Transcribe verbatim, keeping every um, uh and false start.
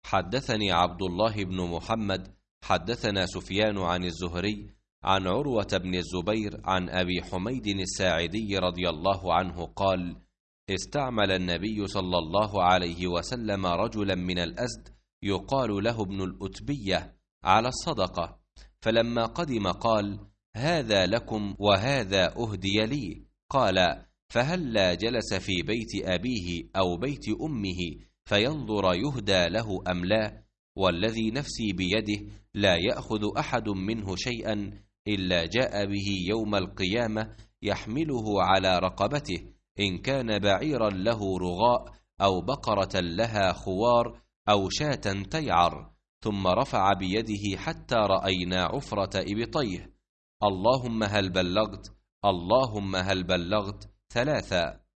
حدثني عبد الله بن محمد حدثنا سفيان عن الزهري عن عروة بن الزبير عن أبي حميد الساعدي رضي الله عنه قال: استعمل النبي صلى الله عليه وسلم رجلا من الأزد يقال له ابن الأتبية على الصدقة، فلما قدم قال: هذا لكم وهذا أهدي لي. قال: فهلا جلس في بيت أبيه أو بيت أمه فينظر يهدى له أم لا؟ والذي نفسي بيده لا يأخذ أحد منه شيئا إلا جاء به يوم القيامة يحمله على رقبته، إن كان بعيرا له رغاء أو بقرة لها خوار أو شاة تيعر. ثم رفع بيده حتى رأينا عفرة إبطيه: اللهم هل بلغت؟ اللهم هل بلغت؟ ثلاثا.